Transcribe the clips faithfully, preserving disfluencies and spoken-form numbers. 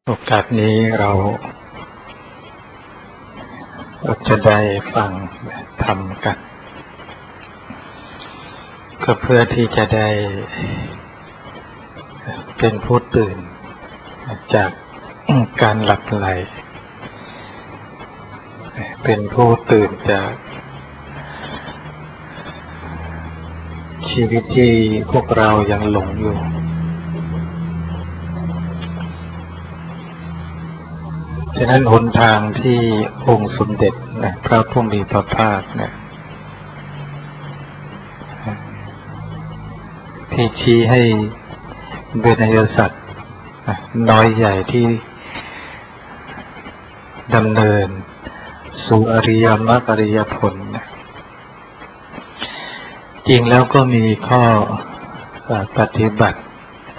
โอกาสนี้เราจะได้ฟังธรรมกันก็เพื่อที่จะได้เป็นผู้ตื่นจากการหลับไหลเป็นผู้ตื่นจากชีวิตที่พวกเรายังหลงอยู่ฉะนั้นหนทางที่องค์สมเด็จนะพระผู้มีพระภาคนะที่ชี้ให้เวนยสัตว์น้อยใหญ่ที่ดำเนินสู่อริยมรรคอริยผลนะจริงแล้วก็มีข้อปฏิบัติ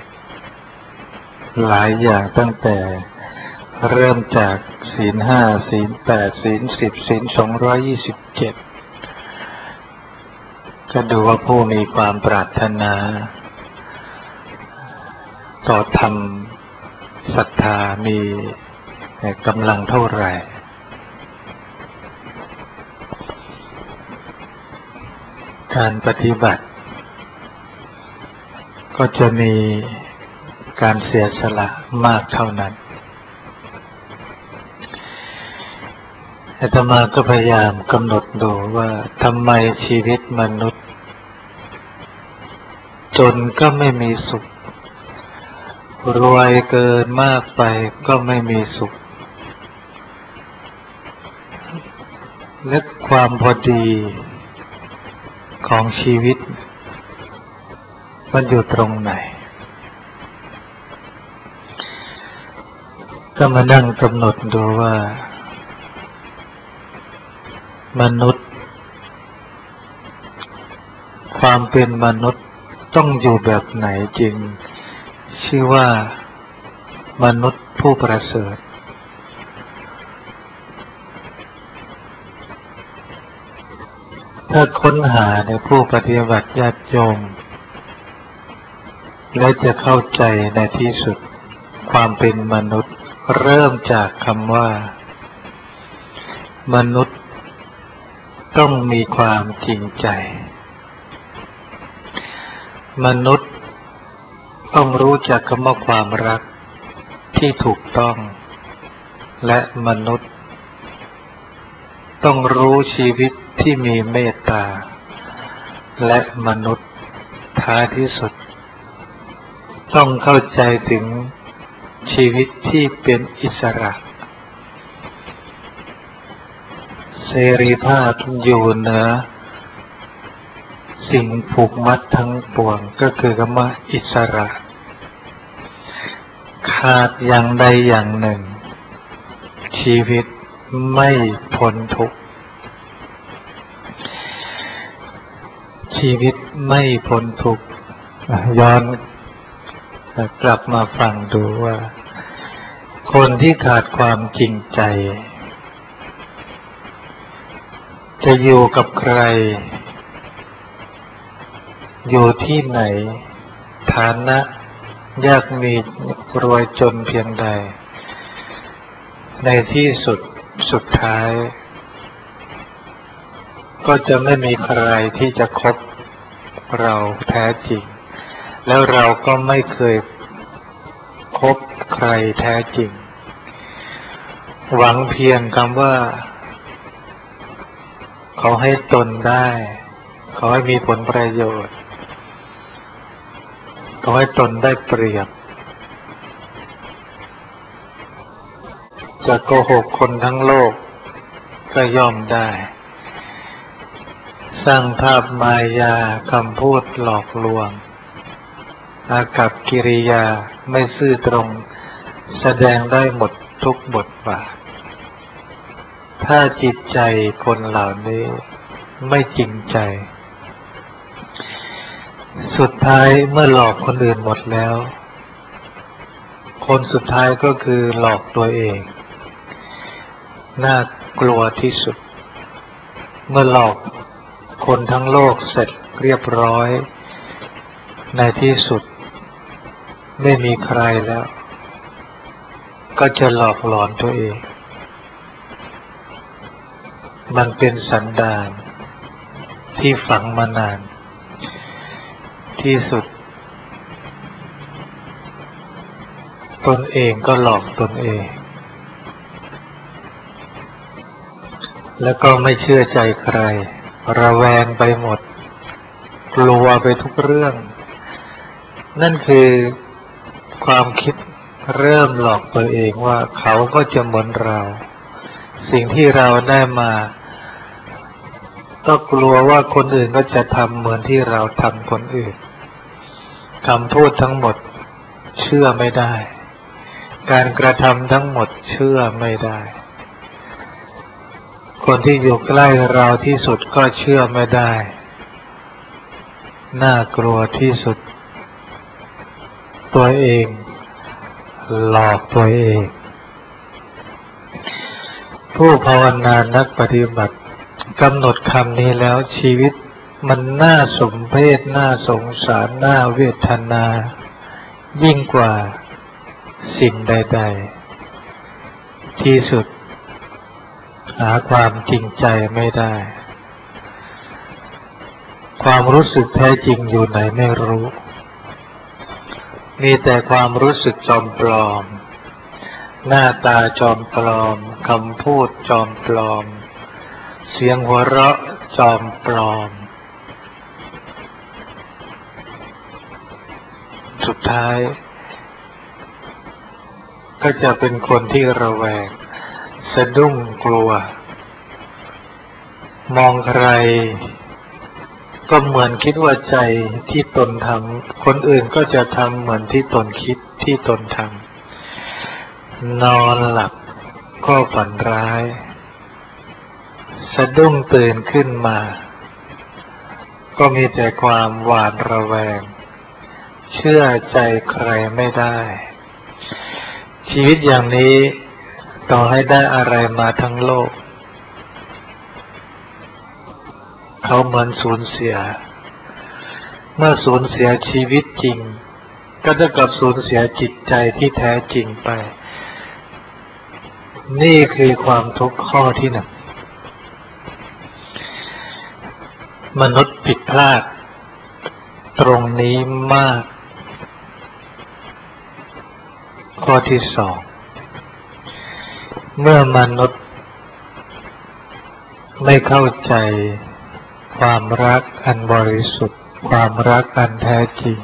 หลายอย่างตั้งแต่เริ่มจากศีลห้าศีลแปดศีลสิบศีลสองร้อยยี่สิบเจ็ดก็ดูว่าผู้มีความปรารถนาต่อธรรมศรัทธามีกำลังเท่าไหร่การปฏิบัติก็จะมีการเสียสละมากเท่านั้นอาตมาก็พยายามกำหนดดูว่าทำไมชีวิตมนุษย์จนก็ไม่มีสุขรวยเกินมากไปก็ไม่มีสุขและความพอดีของชีวิตมันอยู่ตรงไหนก็มานั่งกำหนดดูว่ามนุษย์ความเป็นมนุษย์ต้องอยู่แบบไหนจริงชื่อว่ามนุษย์ผู้ประเสริฐถ้าค้นหาในผู้ปฏิบัติญาติโยมและจะเข้าใจในที่สุดความเป็นมนุษย์เริ่มจากคำว่ามนุษย์ต้องมีความจริงใจมนุษย์ต้องรู้จักคำว่าความรักที่ถูกต้องและมนุษย์ต้องรู้ชีวิตที่มีเมตตาและมนุษย์ท้ายที่สุดต้องเข้าใจถึงชีวิตที่เป็นอิสระเสรีภาพอยู่เหนือสิ่งผูกมัดทั้งปวงก็คือคำว่าอิสระขาดอย่างใดอย่างหนึ่งชีวิตไม่พ้นทุกข์ชีวิตไม่พ้นทุกข์ย้อนกลับมาฟังดูว่าคนที่ขาดความจริงใจจะอยู่กับใครอยู่ที่ไหนฐานะยากมีรวยจนเพียงใดในที่สุดสุดท้ายก็จะไม่มีใครที่จะคบเราแท้จริงแล้วเราก็ไม่เคยคบใครแท้จริงหวังเพียงคำว่าเขาให้ตนได้เขาให้มีผลประโยชน์เขาให้ตนได้เปรียบจะโกหกคนทั้งโลกก็ย่อมได้สร้างภาพมายาคำพูดหลอกลวงอากัปกิริยาไม่ซื่อตรงแสดงได้หมดทุกบทบาทถ้าจิตใจคนเหล่านี้ไม่จริงใจสุดท้ายเมื่อหลอกคนอื่นหมดแล้วคนสุดท้ายก็คือหลอกตัวเองน่ากลัวที่สุดเมื่อหลอกคนทั้งโลกเสร็จเรียบร้อยในที่สุดไม่มีใครแล้วก็จะหลอกหลอนตัวเอง มันเป็นสันดานที่ฝังมานานที่สุดตนเองก็หลอกตนเองแล้วก็ไม่เชื่อใจใครระแวงไปหมดกลัวไปทุกเรื่องนั่นคือความคิดเริ่มหลอกตัวเองว่าเขาก็จะเหมือนเราสิ่งที่เราได้มาก็กลัวว่าคนอื่นก็จะทำเหมือนที่เราทำคนอื่นคำพูดทั้งหมดเชื่อไม่ได้การกระทำทั้งหมดเชื่อไม่ได้คนที่อยู่ใกล้เราที่สุดก็เชื่อไม่ได้น่ากลัวที่สุดตัวเองหลอกตัวเองผู้ภาวนานักปฏิบัติกำหนดคำนี้แล้วชีวิตมันน่าสมเพชน่าสงสารน่าเวทนายิ่งกว่าสิ่งใดๆที่สุดหาความจริงใจไม่ได้ความรู้สึกแท้จริงอยู่ไหนไม่รู้มีแต่ความรู้สึกจอมปลอมหน้าตาจอมปลอมคำพูดจอมปลอมเสียงหัวเราะจอมปลอมสุดท้ายก็จะเป็นคนที่ระแวงสะดุ้งกลัวมองใครก็เหมือนคิดว่าใจที่ตนทำคนอื่นก็จะทำเหมือนที่ตนคิดที่ตนทำนอนหลับก็ฝันร้ายสะดุ้งตื่นขึ้นมาก็มีแต่ความหวาดระแวงเชื่อใจใครไม่ได้ชีวิตอย่างนี้ต่อให้ได้อะไรมาทั้งโลกเขาเหมือนสูญเสียเมื่อสูญเสียชีวิตจริงก็เท่ากับสูญเสียจิตใจที่แท้จริงไปนี่คือความทุกข์ข้อที่หนึ่งมนุษย์ผิดพลาดตรงนี้มากข้อที่สองเมื่อมนุษย์ไม่เข้าใจความรักอันบริสุทธิ์ความรักอันแท้จริง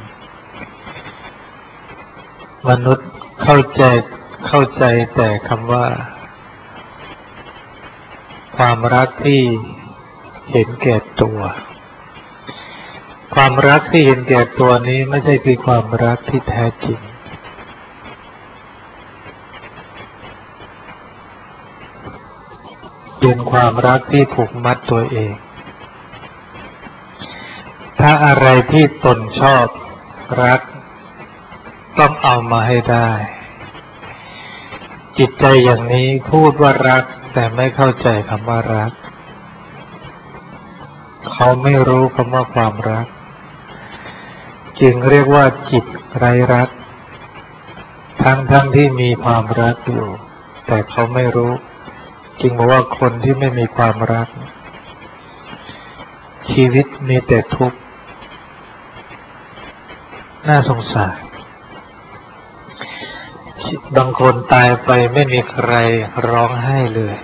มนุษย์เข้าใจเข้าใจแต่คำว่าความรักที่เห็นแก่ตัวความรักที่เห็นแก่ตัวนี้ไม่ใช่คือความรักที่แท้จริงเป็นความรักที่ผูกมัดตัวเองถ้าอะไรที่ตนชอบรักต้องเอามาให้ได้จิตใจอย่างนี้พูดว่ารักแต่ไม่เข้าใจคำว่ารักเขาไม่รู้คำว่าความรักจึงเรียกว่าจิตไร้รักทั้งทั้งที่มีความรักอยู่แต่เขาไม่รู้จึงบอกว่าคนที่ไม่มีความรักชีวิตมีแต่ทุกข์น่าสงสารบางคนตายไปไม่มีใครร้องไห้เลย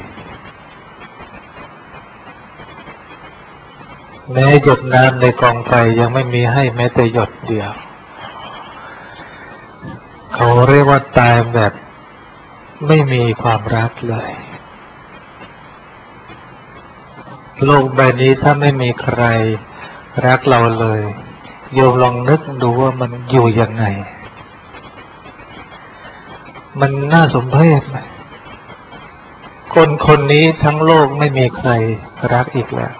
แม้หยดน้ำในกองไฟยังไม่มีให้แม้แต่หยดเดียวเขาเรียกว่าตายแบบไม่มีความรักเลยโลกใบนี้ถ้าไม่มีใครรักเราเลยโยมลองนึกดูว่ามันอยู่ยังไงมันน่าสมเพชไหมคนคนนี้ทั้งโลกไม่มีใครรักอีกแล้ว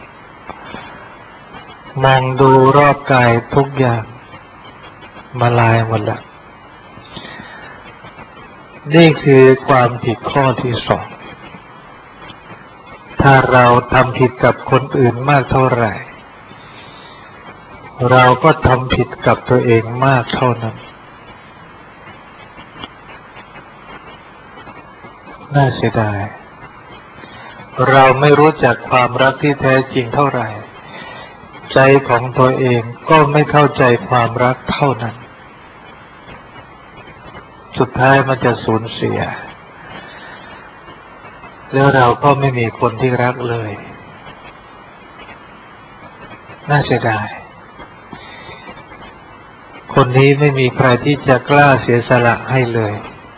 มองดูรอบกายทุกอย่างมาลายหมดแล้วนี่คือความผิดข้อที่สองถ้าเราทำผิดกับคนอื่นมากเท่าไหร่เราก็ทำผิดกับตัวเองมากเท่านั้นน่าเสียดายเราไม่รู้จักความรักที่แท้จริงเท่าไหร่ใจของตัวเองก็ไม่เข้าใจความรักเท่านั้นสุดท้ายมันจะสูญเสียแล้วเราก็ไม่มีคนที่รักเลยน่าเสียดายคนนี้ไม่มีใครที่จะกล้าเสียสละให้เลย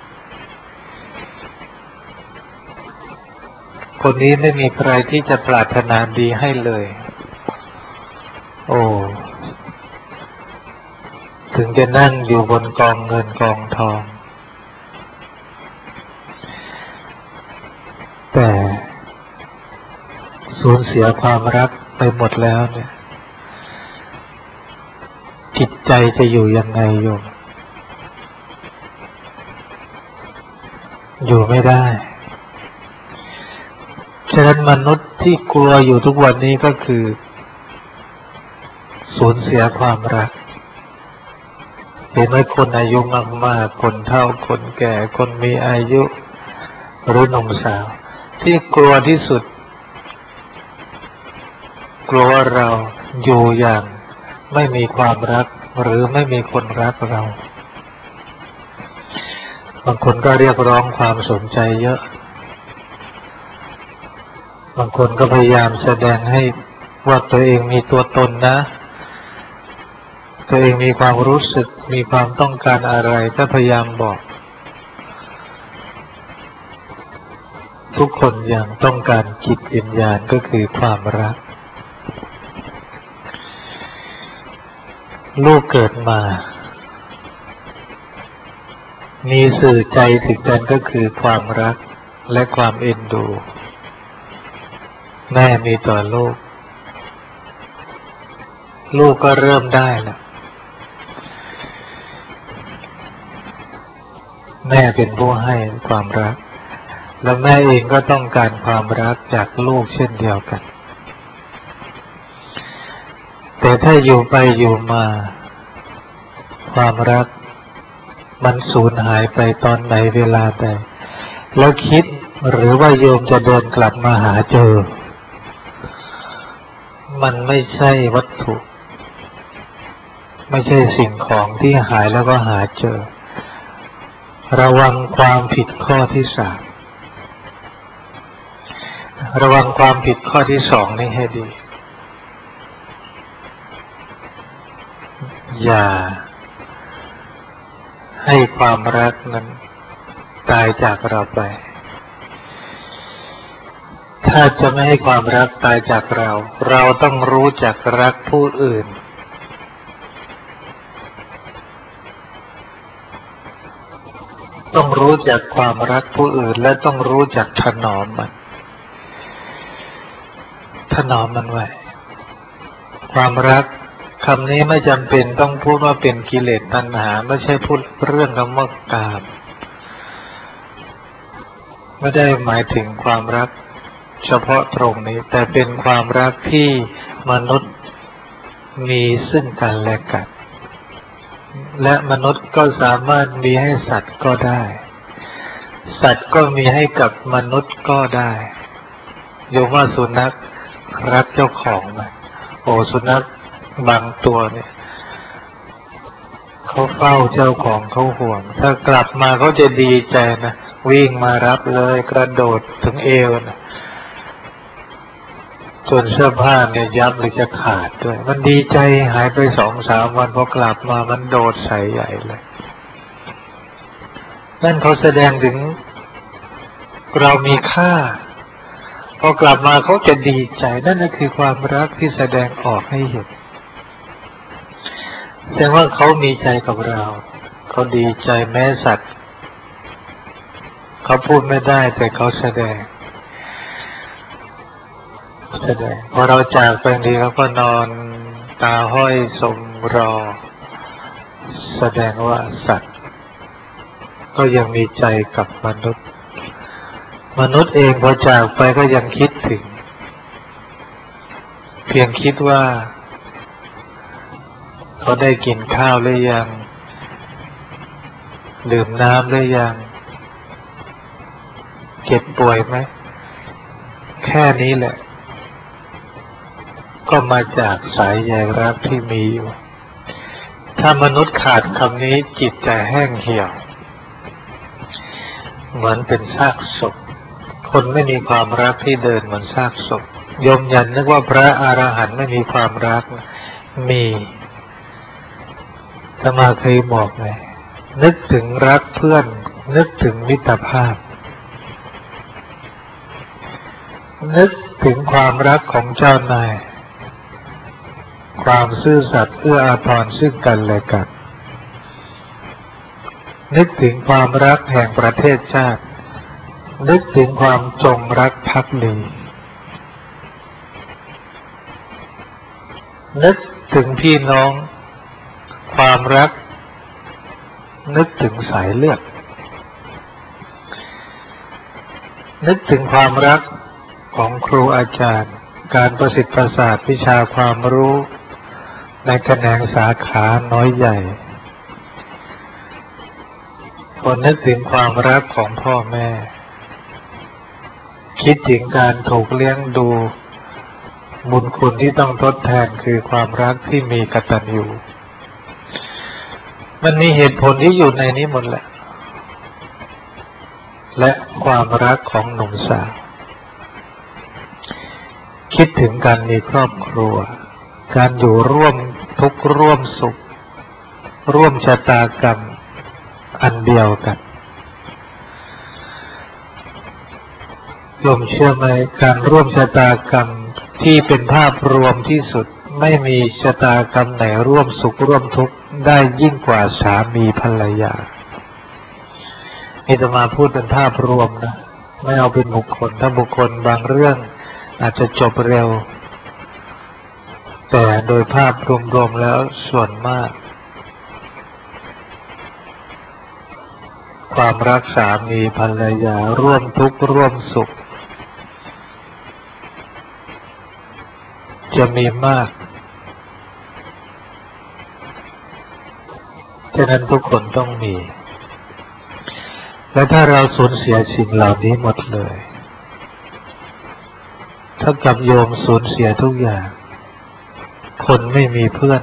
คนนี้ไม่มีใครที่จะปรารถนาดีให้เลยโอ้ถึงจะนั่งอยู่บนกองเงินกองทองแต่สูญเสียความรักไปหมดแล้วเนี่ยจิตใจจะอยู่ยังไงโยมอยู่ไม่ได้ฉะนั้นมนุษย์ที่กลัวอยู่ทุกวันนี้ก็คือสูญเสียความรักเห็นไหมคนอายุมากๆคนเฒ่าคนแก่คนมีอายุหรือหนุ่มสาวที่กลัวที่สุดกลัวว่าเราอยู่อย่างไม่มีความรักหรือไม่มีคนรักเราบางคนก็เรียกร้องความสนใจเยอะบางคนก็พยายามแสดงให้ว่าตัวเองมีตัวตนนะตัวเองมีความรู้สึกมีความต้องการอะไรก็พยายามบอกทุกคนยังต้องการจิตวิญญาณก็คือความรักลูกเกิดมามีสื่อใจถึงกันก็คือความรักและความเอ็นดูแม่มีต่อลูกลูกก็เริ่มได้แล้วแม่เป็นผู้ให้ความรักแล้วแม่เองก็ต้องการความรักจากลูกเช่นเดียวกันแต่ถ้าอยู่ไปอยู่มาความรักมันสูญหายไปตอนไหนเวลาใดแล้วคิดหรือว่าโยมจะเดินกลับมาหาเจอมันไม่ใช่วัตถุไม่ใช่สิ่งของที่หายแล้วก็หาเจอระวังความผิดข้อที่สามระวังความผิดข้อที่สองนี่ให้ดีอย่าให้ความรักนั้นตายจากเราไปถ้าจะไม่ให้ความรักตายจากเราเราต้องรู้จักรักผู้อื่นต้องรู้จักความรักผู้อื่นและต้องรู้จักถนอมมันถนอมมันไว้ความรักคำนี้ไม่จำเป็นต้องพูดว่าเป็นกิเลสตัณหาไม่ใช่พูดเรื่องกรรมกามไม่ได้หมายถึงความรักเฉพาะตรงนี้แต่เป็นความรักที่มนุษย์มีซึ่งกันและกันและมนุษย์ก็สามารถมีให้สัตว์ก็ได้สัตว์ก็มีให้กับมนุษย์ก็ได้โยมว่าสุนัขรักเจ้าของไหมโอ้สุนัขบางตัวเนี่ยเขาเฝ้าเจ้าของเขาห่วงถ้ากลับมาเขาจะดีใจนะวิ่งมารับเลยกระโดดถึงเอวนะจนเสื้อผ้าเนี่ยยับหรือจะขาดด้วยมันดีใจหายไปสองสามวันพอกลับมามันโดดใส่ใหญ่เลยนั่นเขาแสดงถึงเรามีค่าพอกลับมาเขาจะดีใจนั่นก็คือความรักที่แสดงออกให้เห็นแสดงว่าเขามีใจกับเราเขาดีใจแม้สัตว์เขาพูดไม่ได้แต่เขาแสดงแสดงพอเราจากไปทีเขาก็นอนตาห้อยสมรอแสดงว่าสัตว์ก็ยังมีใจกับมนุษย์มนุษย์เองพอจากไปก็ยังคิดถึงเพียงคิดว่าเขาได้กินข้าวหรือยังดื่มน้ำหรือยังเจ็บป่วยไหมแค่นี้แหละก็มาจากสายใยรักที่มีอยู่ถ้ามนุษย์ขาดคำนี้จิตจะแห้งเหี่ยวเหมือนเป็นซากศพคนไม่มีความรักที่เดินเหมือนซากศพโยมยันนึกว่าพระอรหันต์ไม่มีความรักมีอาตมาเคยบอกไงนึกถึงรักเพื่อนนึกถึงมิตรภาพนึกถึงความรักของเจ้านายความซื่อสัตย์เอื้ออาทรซึ่งกันและกันนึกถึงความรักแห่งประเทศชาตินึกถึงความจงรักภักดีนึกถึงพี่น้องความรักนึกถึงสายเลือดนึกถึงความรักของครูอาจารย์การประสิทธิ์ประสาทวิชาความรู้ในแขนงสาขาน้อยใหญ่พอนึกถึงความรักของพ่อแม่คิดถึงการถูกเลี้ยงดูบุญคุณที่ต้องทดแทนคือความรักที่มีกตัญญูมันมีเหตุผลที่อยู่ในนี้หมดแหละและความรักของหนุ่มสาวคิดถึงการมีครอบครัวการอยู่ร่วมทุกข์ร่วมสุขร่วมชะตากรรมอันเดียวกันโยมเชื่อไหมการร่วมชะตากรรมที่เป็นภาพรวมที่สุดไม่มีชะตากรรมไหนร่วมสุขร่วมทุกข์ได้ยิ่งกว่าสามีภรรยานี่จะมาพูดเป็นภาพรวมนะไม่เอาเป็นบุคคลถ้าบุคคลบางเรื่องอาจจะจบเร็วแต่โดยภาพรวมๆแล้วส่วนมากความรักสามีภรรยาร่วมทุกข์ร่วมสุขจะมีมากฉะนั้นทุกคนต้องมีและถ้าเราสูญเสียสิ่งเหล่านี้หมดเลยเท่ากับโยมสูญเสียทุกอย่างคนไม่มีเพื่อน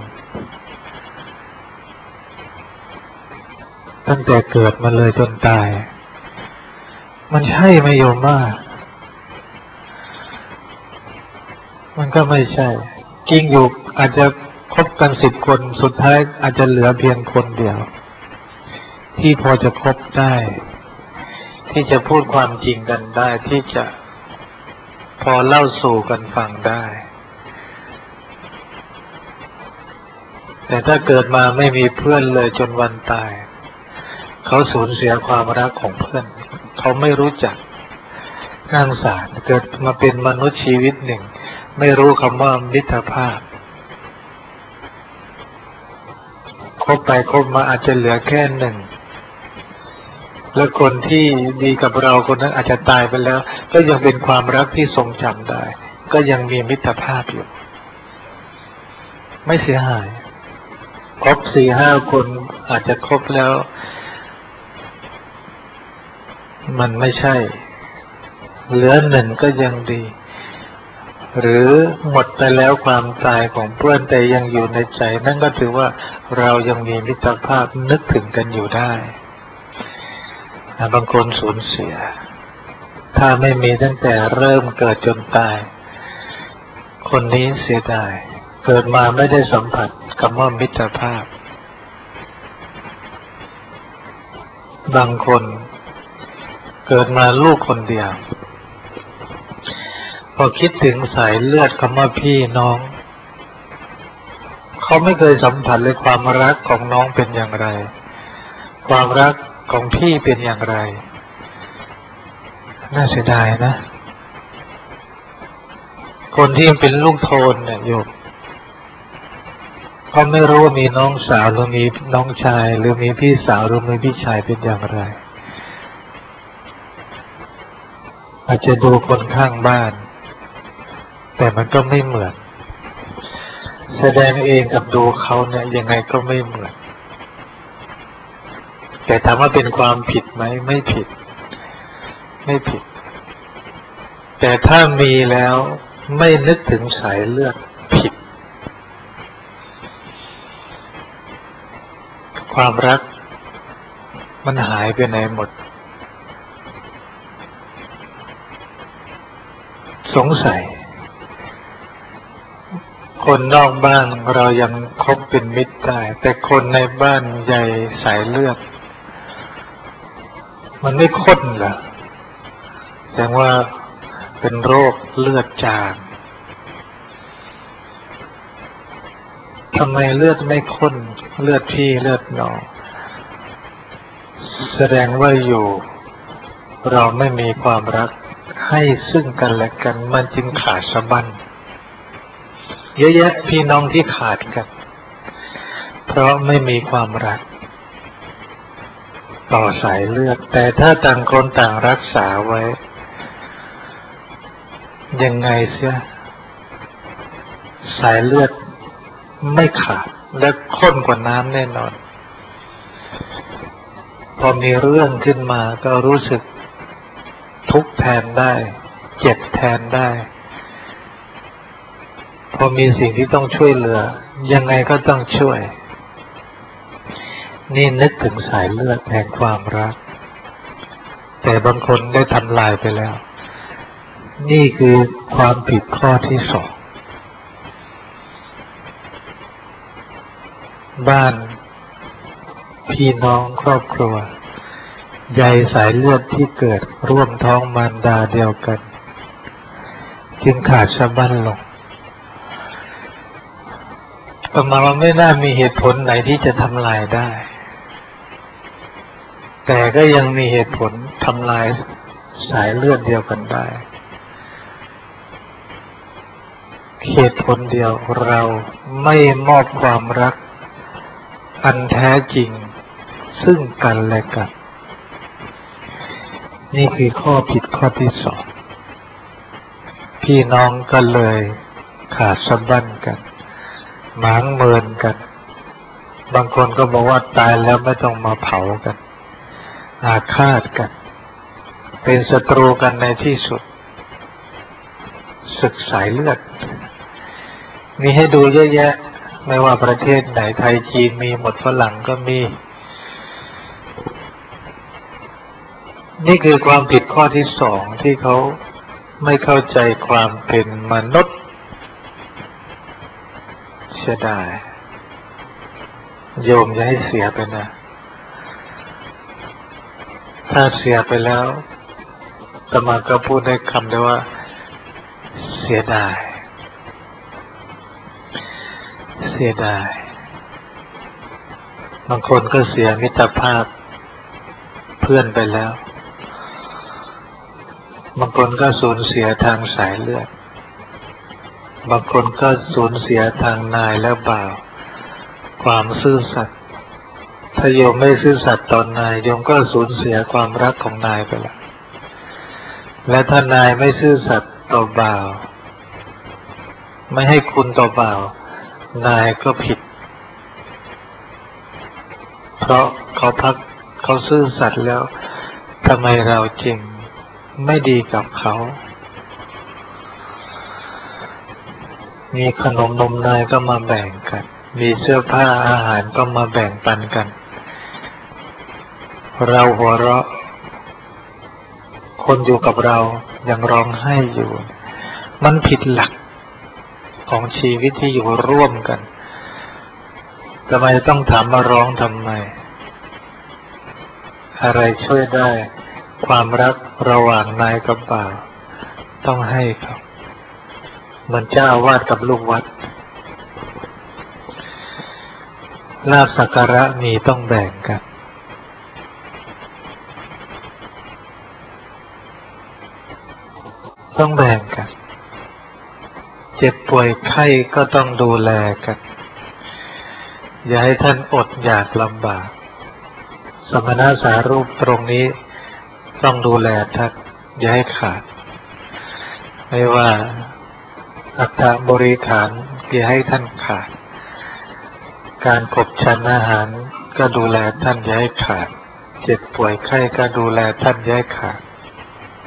ตั้งแต่เกิดมาเลยจนตายมันใช่ไหมโยมว่ามันก็ไม่ใช่จริงอยู่อาจจะคบกันสิบคนสุดท้ายอาจจะเหลือเพียงคนเดียวที่พอจะคบได้ที่จะพูดความจริงกันได้ที่จะพอเล่าสู่กันฟังได้แต่ถ้าเกิดมาไม่มีเพื่อนเลยจนวันตายเขาสูญเสียความรักของเพื่อนเขาไม่รู้จักน่าสงสารเกิดมาเป็นมนุษย์ชีวิตหนึ่งไม่รู้คำว่ามิตรภาพคบไปคบมาอาจจะเหลือแค่หนึ่งและคนที่ดีกับเราคนนั้นอาจจะตายไปแล้วก็ยังเป็นความรักที่ทรงจำได้ก็ยังมีมิตรภาพอยู่ไม่เสียหายครบสี่ห้าคนอาจจะครบแล้วมันไม่ใช่เหลือหนึ่งก็ยังดีหรือหมดไปแล้วความตายของเพื่อนแต่ยังอยู่ในใจนั่นก็ถือว่าเรายังมีมิตรภาพนึกถึงกันอยู่ได้บางคนสูญเสียถ้าไม่มีตั้งแต่เริ่มเกิดจนตายคนนี้เสียดายเกิดมาไม่ได้สัมผัสคำว่ามิตรภาพบางคนเกิดมาลูกคนเดียวพอคิดถึงสายเลือดคำว่าพี่น้องเขาไม่เคยสัมผัสเลยความรักของน้องเป็นอย่างไรความรักของพี่เป็นอย่างไรน่าเสียดายนะคนที่เป็นลูกโทนเนี่ยโยมเขาไม่รู้ว่ามีน้องสาวหรือมีน้องชายหรือมีพี่สาวหรือมีพี่ชายเป็นอย่างไรอาจจะดูคนข้างบ้านแต่มันก็ไม่เหมือนแสดงเองกับดูเขาเนี่ยยังไงก็ไม่เหมือนแต่ถามว่าเป็นความผิดไหมไม่ผิดไม่ผิดแต่ถ้ามีแล้วไม่นึกถึงสายเลือดผิดความรักมันหายไปไหนหมดสงสัยคนนอกบ้านเรายังคบเป็นมิตรได้แต่คนในบ้านใหญ่สายเลือดมันไม่ข้นเหรอแสดงว่าเป็นโรคเลือดจางทำไมเลือดไม่ข้นเลือดพี่เลือดน้องแสดงว่าอยู่เราไม่มีความรักให้ซึ่งกันและกันมันจึงขาดสะบั้นเยอะแยะพี่น้องที่ขาดกันเพราะไม่มีความรักต่อสายเลือดแต่ถ้าต่างคนต่างรักษาไว้ยังไงเสียสายเลือดไม่ขาดและข้นกว่าน้ำแน่นอนพอมีเรื่องขึ้นมาก็รู้สึกทุกข์แทนได้เจ็บแทนได้พอมีสิ่งที่ต้องช่วยเหลือยังไงก็ต้องช่วยนี่นึกถึงสายเลือดแห่งความรักแต่บางคนได้ทำลายไปแล้วนี่คือความผิดข้อที่สองบ้านพี่น้องครอบครัวใยสายเลือดที่เกิดร่วมท้องมารดาเดียวกันจึงขาดสะบั้นลงประมาณว่าไม่น่ามีเหตุผลไหนที่จะทำลายได้แต่ก็ยังมีเหตุผลทำลายสายเลือดเดียวกันได้เหตุผลเดียวเราไม่มอบความรักอันแท้จริงซึ่งกันและกันนี่คือข้อผิดข้อที่สองพี่น้องก็เลยขาดสะบั้นกันหมางเมินกันบางคนก็บอกว่าตายแล้วไม่ต้องมาเผากันอาฆาตกันเป็นศัตรูกันในที่สุดศึกสายเลือดมีให้ดูเยอะแยะไม่ว่าประเทศไหนไทยจีนมีหมดฝรั่งก็มีนี่คือความผิดข้อที่สองที่เขาไม่เข้าใจความเป็นมนุษย์เสียดายโยมอย่าให้เสียไปนะถ้าเสียไปแล้วอาตมาก็พูดได้คำเดียวว่าเสียดายเสียดายบางคนก็เสียมิตรภาพเพื่อนไปแล้วบางคนก็สูญเสียทางสายเลือดบางคนก็สูญเสียทางนายและบ่าวความซื่อสัตย์ถ้าโยมไม่ซื่อสัตย์ต่อนายโยมก็สูญเสียความรักของนายไปแล้วและถ้านายไม่ซื่อสัตย์ต่อบ่าวไม่ให้คุณต่อบ่าวนายก็ผิดเพราะเขาพักเขาซื่อสัตย์แล้วทำไมเราจริงไม่ดีกับเขามีขนมนมเนยก็มาแบ่งกันมีเสื้อผ้าอาหารก็มาแบ่งปันกันเราหัวเราะคนอยู่กับเรายังร้องไห้อยู่มันผิดหลักของชีวิตที่อยู่ร่วมกันทำไมต้องถามมาร้องทำไมอะไรช่วยได้ความรักระหว่างนายกับบ่าวต้องให้ครับเหมือนเจ้าอาวาสกับลูกวัดลาภสักการะมีต้องแบ่งกันต้องแบ่งกันเจ็บป่วยไข้ก็ต้องดูแลกันอย่าให้ท่านอดอยากลำบากสมณะสารูปตรงนี้ต้องดูแลท่านอย่าให้ขาดไม่ว่าอัตบริขารอย่าให้ท่านขาดการขบฉันอาหารก็ดูแลท่านอย่าให้ขาดเจ็บป่วยไข้ก็ดูแลท่านอย่าให้ขาด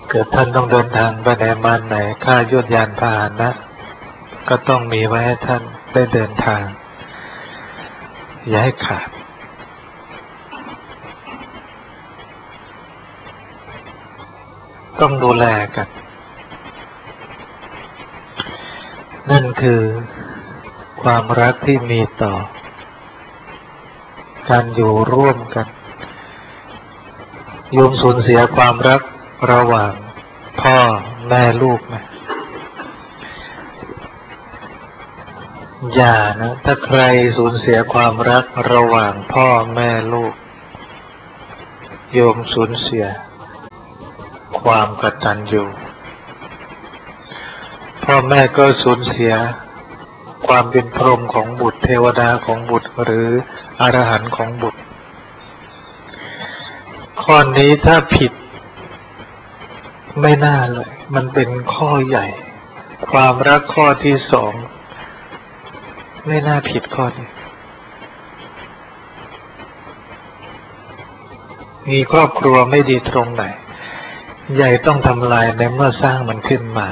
เกิดท่านต้องเดินทางไปไหนมาไหนค่ายวดยานพาหนะก็ต้องมีไว้ให้ท่านได้เดินทางอย่าให้ขาดต้องดูแลกันนั่นคือความรักที่มีต่อการอยู่ร่วมกันโยมสูญเสียความรักระหว่างพ่อแม่ลูกไหมอย่านะถ้าใครสูญเสียความรักระหว่างพ่อแม่ลูกโยมสูญเสียความกตัญญูพ่อแม่ก็สูญเสียความเป็นพรหมของบุตรเทวดาของบุตรหรืออรหันต์ของบุตรข้อนี้ถ้าผิดไม่น่าเลยมันเป็นข้อใหญ่ความรักข้อที่สองไม่น่าผิดข้อนี้มีครอบครัวไม่ดีตรงไหนใหญ่ต้องทำลายในเมื่อสร้างมันขึ้นมา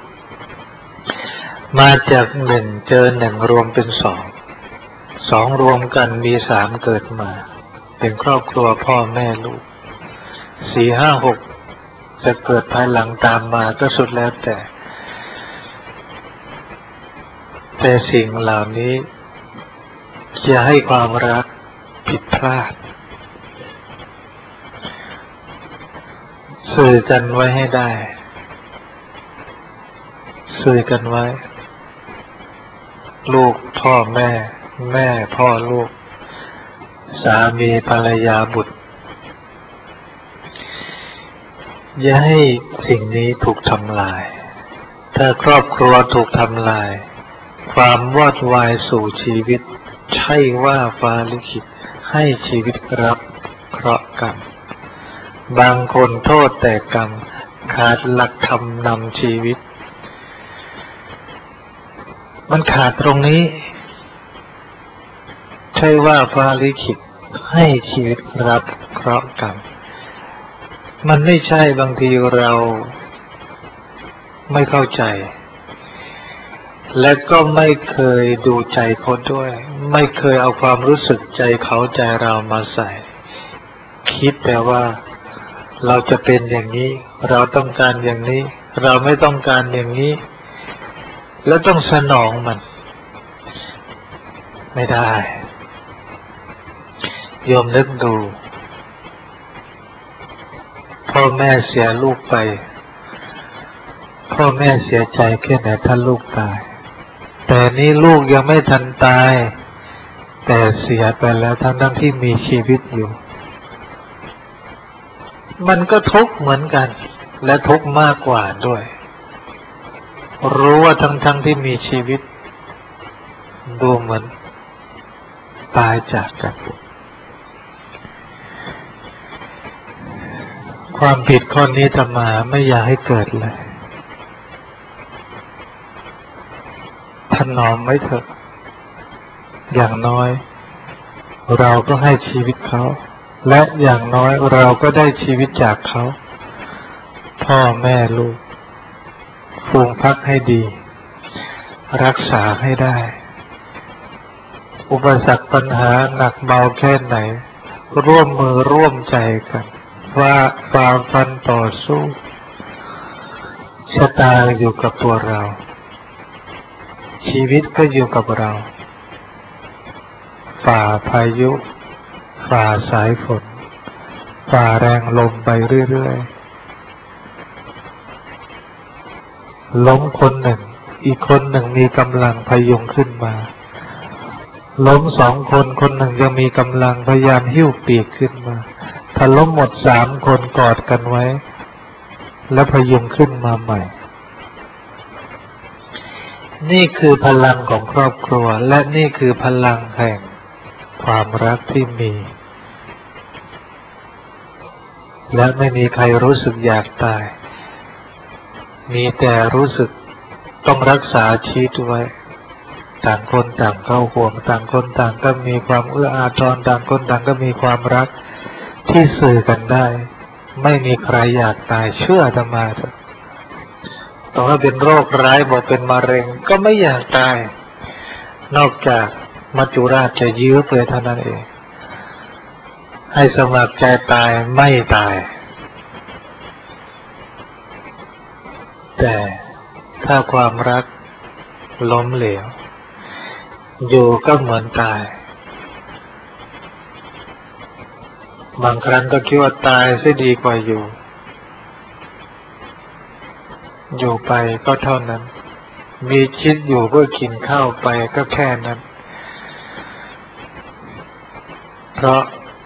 มาจากหนึ่งเจอหนึ่งรวมเป็นสองสองรวมกันมีสามเกิดมาเป็นครอบครัวพ่อแม่ลูกสี่ห้าหกจะเกิดภายหลังตามมาก็สุดแล้วแต่แต่สิ่งเหล่านี้จะให้ความรักผิดพลาดสื่อกันไว้ให้ได้สื่อกันไว้ลูกพ่อแม่แม่พ่อลูกสามีภรรยาบุตรอย่าให้สิ่งนี้ถูกทำลายถ้าครอบครัวถูกทำลายความวอดวายสู่ชีวิตใช่ว่าฟ้าลิขิตให้ชีวิตรับเคราะห์กรรมบางคนโทษแต่กรรมขาดหลักธรรมนำชีวิตมันขาดตรงนี้ใช่ว่าฟ้าลิขิตให้ชีวิตรับเคราะห์กรรมมันไม่ใช่บางทีเราไม่เข้าใจและก็ไม่เคยดูใจเขาด้วยไม่เคยเอาความรู้สึกใจเขาใจเรามาใส่คิดแต่ว่าเราจะเป็นอย่างนี้เราต้องการอย่างนี้เราไม่ต้องการอย่างนี้แล้วต้องสนองมันไม่ได้โยมนึกดูพ่อแม่เสียลูกไปพ่อแม่เสียใจแค่ไหนถ้าลูกตายแต่นี่ลูกยังไม่ทันตายแต่เสียไปแล้วทั้งทั้งที่มีชีวิตอยู่มันก็ทุกข์เหมือนกันและทุกข์มากกว่าด้วยรู้ว่าทั้งทั้งที่มีชีวิตดูเหมือนตายจากกันความผิดข้อนี้ธรรมาไม่อยากให้เกิดเลยถนอมไว้เถอะอย่างน้อยเราก็ให้ชีวิตเขาและอย่างน้อยเราก็ได้ชีวิตจากเขาพ่อแม่ลูกฟูงพักให้ดีรักษาให้ได้อุปสรรคปัญหาหนักเบาแค่ไหนร่วมมือร่วมใจกันว่าฝ่าฟันต่อสู้ชะตาอยู่กับตัวเราชีวิตก็อยู่กับเราฝ่าพายุฝ่าสายฝนฝ่าแรงลมไปเรื่อยๆล้มคนหนึ่งอีกคนหนึ่งมีกำลังพยุงขึ้นมาล้มสองคนคนหนึ่งยังมีกำลังพยายามหิ้วปีกขึ้นมาถ้าล้มหมดสามคนกอดกันไว้แล้วพยุงขึ้นมาใหม่นี่คือพลังของครอบครัวและนี่คือพลังแห่งความรักที่มีและไม่มีใครรู้สึกอยากตายมีแต่รู้สึกต้องรักษาชีวิตไว้ต่างคนต่างเข้าห่วงต่างคนต่างก็มีความเอื้ออาทรต่างคนต่างก็มีความรักที่สื่อกันได้ไม่มีใครอยากตายเชื่ออาตมาเถอะต่อให้เป็นโรคร้ายบอกเป็นมะเร็งก็ไม่อยากตายนอกจากมัจจุราชจะยื้อไปเท่านั้นเองให้สมัครใจตายไม่ตายแต่ถ้าความรักล้มเหลวอยู่ก็เหมือนตายบางครั้งก็คิดว่าตายซะดีกว่าอยู่อยู่ไปก็เท่านั้นมีคิดอยู่เพื่อกินข้าวไปก็แค่นั้นเพราะ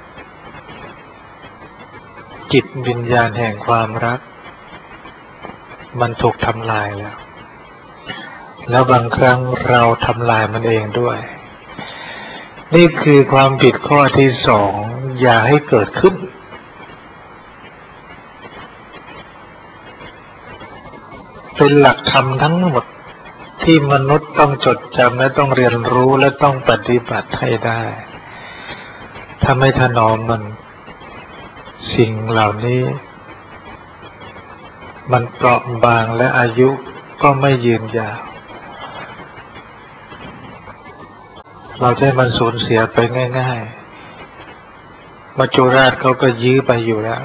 จิตวิญญาณแห่งความรักมันถูกทำลายแล้วแล้วบางครั้งเราทำลายมันเองด้วยนี่คือความผิดข้อที่สองอย่าให้เกิดขึ้นเป็นหลักธรรมทั้งหมดที่มนุษย์ต้องจดจำและต้องเรียนรู้และต้องปฏิบัติให้ได้ถ้าไม่ถนอมมันสิ่งเหล่านี้มันเปราะบางและอายุก็ไม่ยืนยาวเราจะให้มันสูญเสียไปง่ายๆมัจจุราชเขาก็ยื้อไปอยู่แล้ว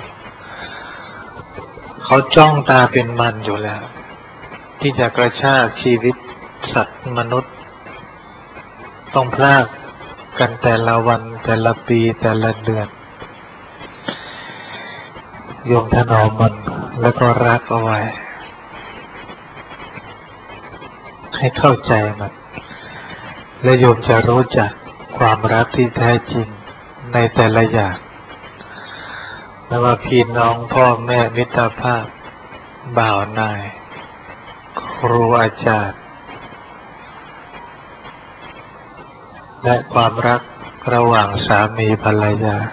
เขาจ้องตาเป็นมันอยู่แล้วที่จะกระชากชีวิตสัตว์มนุษย์ต้องพลากกันแต่ละวันแต่ละปีแต่ละเดือนโยมถนอมมันแล้วก็รักเอาไว้ให้เข้าใจมันและโยมจะรู้จักความรักที่แท้จริงในแต่ละอย่างไม่ว่าพี่น้องพ่อแม่มิตรภาพบ่าวนายครูอาจารย์และความรักระหว่างสามีภรรยา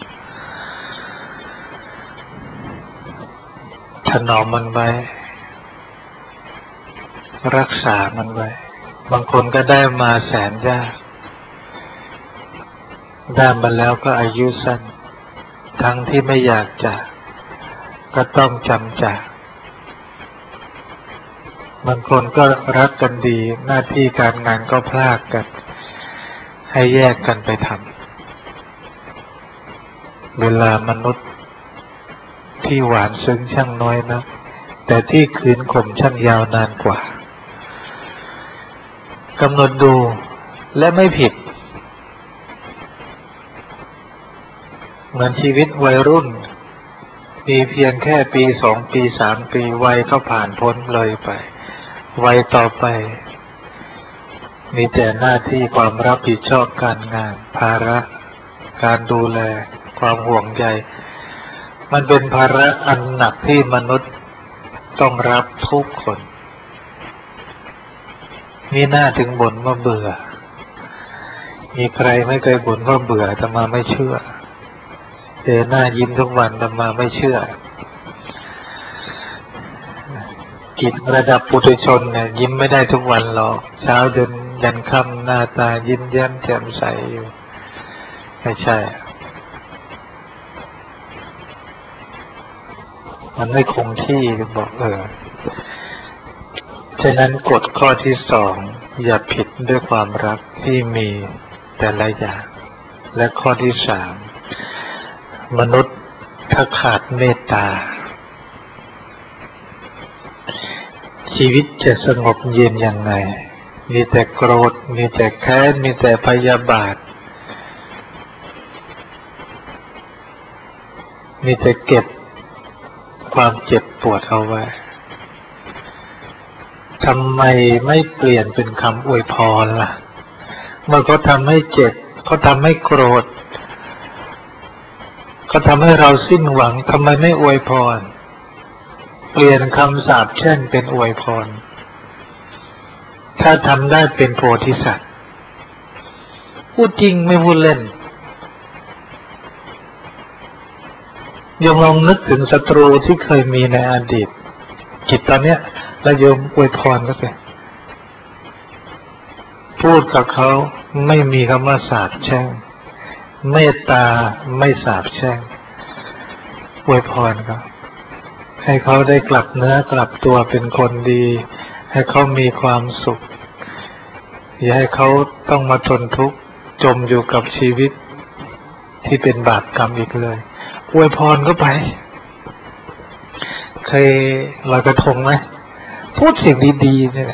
ถนอมมันไว้รักษามันไว้บางคนก็ได้มาแสนยากได้มาแล้วก็อายุสั้นทั้งที่ไม่อยากจากก็ต้องจำจากบางคนก็รักกันดีหน้าที่การงานก็พลากกันให้แยกกันไปทำเวลามนุษย์ที่หวานซึ้งช่างน้อยนะแต่ที่คืนข่มช่างยาวนานกว่ากำหนดดูและไม่ผิดเหมือนชีวิตวัยรุ่นมีเพียงแค่ปีสองปีสามปีวัยก็ผ่านพ้นเลยไปวัยต่อไปมีแต่หน้าที่ความรับผิดชอบการงานภาระการดูแลความห่วงใยมันเป็นภาระอันหนักที่มนุษย์ต้องรับทุกคนมีหน้าถึงบ่นว่าเบื่อมีใครไม่เคยบ่นว่าเบื่อแต่มาไม่เชื่อแต่หน้ายิ้มทุกวันแต่มาไม่เชื่อกิจระดับปุถุชนเนี่ยยิ้มไม่ได้ทุกวันหรอกเช้าจนยันค่ำหน้าตายิ้มแย้มแจ่มใสอยู่ไม่ใช่มันไม่คงที่บอกเออฉะนั้นกฎข้อที่สองอย่าผิดด้วยความรักที่มีแต่ละอย่างและข้อที่สามมนุษย์ถ้าขาดเมตตาชีวิตจะสงบเย็นยังไงมีแต่โกรธมีแต่แค้นมีแต่พยาบาทมีแต่เก็บความเจ็บปวดเอาไว้ทำไมไม่เปลี่ยนเป็นคำอวยพรล่ะเมื่อเขาทำให้เจ็บเขาทำให้โกรธเขาทำให้เราสิ้นหวังทำไมไม่อวยพรเปลี่ยนคำสาปแช่งเป็นอวยพรถ้าทำได้เป็นโพธิสัตว์พูดจริงไม่พูดเล่นโยมลองนึกถึงศัตรูที่เคยมีในอดีตจิตตอนเนี้ยแล้วโยมอวยพรก็ไปพูดกับเขาไม่มีคำว่าสาปแช่งเมตตาไม่สาปแช่งออวยพรครับให้เขาได้กลับเนื้อกลับตัวเป็นคนดีให้เขามีความสุขอย่าให้เขาต้องมาทนทุกข์จมอยู่กับชีวิตที่เป็นบาปกรรมอีกเลยอวยพรก็ไปเคยลอยกระทงไหมพูดสิ่งดีๆเนี่ย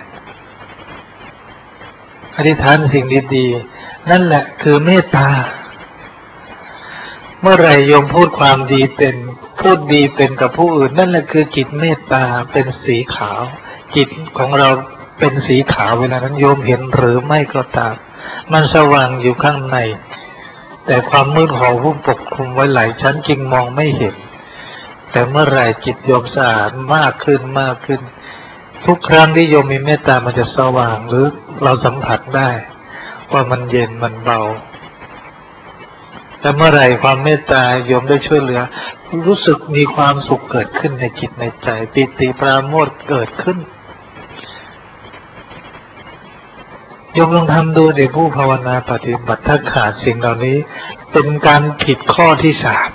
อธิษฐานสิ่งดีๆนั่นแหละคือเมตตาเมื่อไรโยมพูดความดีเป็นพูดดีเป็นกับผู้อื่นนั่นแหละคือจิตเมตตาเป็นสีขาวจิตของเราเป็นสีขาวเวลานั้นโยมเห็นหรือไม่ก็ตามมันสว่างอยู่ข้างในแต่ความมืดห่อหุ้มปกคลุมไว้หลายชั้นจึงมองไม่เห็นแต่เมื่อไรจิตโยมสะอาดมากขึ้นมากขึ้นทุกครั้งที่โยมมีเมตตามันจะสว่างหรือเราสัมผัสได้ว่ามันเย็นมันเบาแต่เมื่อไหร่ความเมตตาโยมได้ช่วยเหลือรู้สึกมีความสุขเกิดขึ้นในจิตในใจปิติปราโมทย์เกิดขึ้นโยมลองทำดูในผู้ภาวนาปฏิบัติถ้าขาดสิ่งเหล่านี้เป็นการผิดข้อที่สาม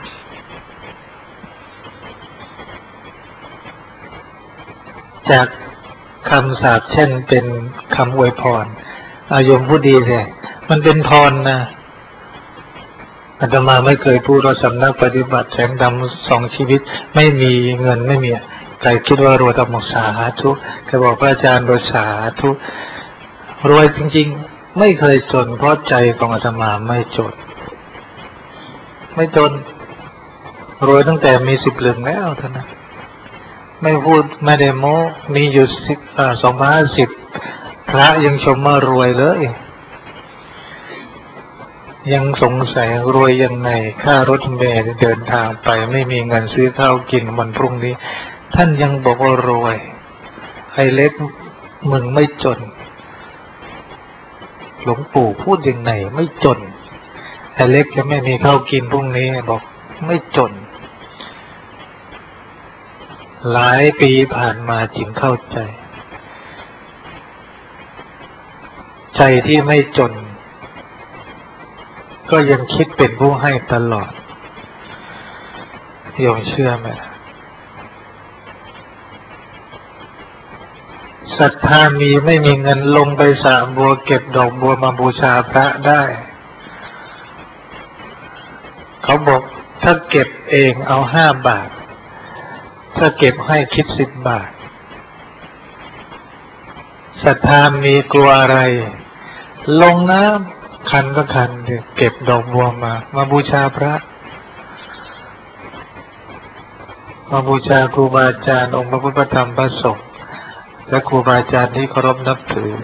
จากคำสาปเช่นเป็นคำอวยพรอายมผู้ดีเนี่ยมันเป็นพรนะอาตมาไม่เคยพูดว่าสำนักปฏิบัติแสงดำสองชีวิตไม่มีเงินไม่มีใครคิดว่ารวยต้องบอกสาธุใครบอกพระอาจารย์รวยสาธุรวยจริงๆไม่เคยจนเพราะใจของอาตมาไม่จนไม่จนรวยตั้งแต่มีสิบเหลืองแล้วท่านนะไม่พูดไม่ได้โม้มีอยู่สิบสองพันห้าสิบพระยังชมว่ารวยเลยยังสงสัยรวยยังไงค่ารถเมล์เดินทางไปไม่มีเงินซื้อข้าวกินวันพรุ่งนี้ท่านยังบอกว่ารวยไอ้เล็กมึงไม่จนหลวงปู่พูดยังไงไม่จนไอ้เล็กจะไม่มีข้าวกินพรุ่งนี้บอกไม่จนหลายปีผ่านมาจึงเข้าใจใจที่ไม่จนก็ยังคิดเป็นผู้ให้ตลอดโยมเชื่อไหมศรัทธามีไม่มีเงินลงไปสระบัวเก็บดอกบัวมาบูชาพระได้เขาบอกถ้าเก็บเองเอาห้าบาทถ้าเก็บให้คิดสิบบาทศรัทธามีกลัวอะไรลงน้ำคันก็คันเก็บดอกบัวมามาบูชาพระมาบูชาครูบาอาจารย์องค์พระพุทธธรรมพระสงฆ์และครูบาอาจารย์ที่เคารพนับถือ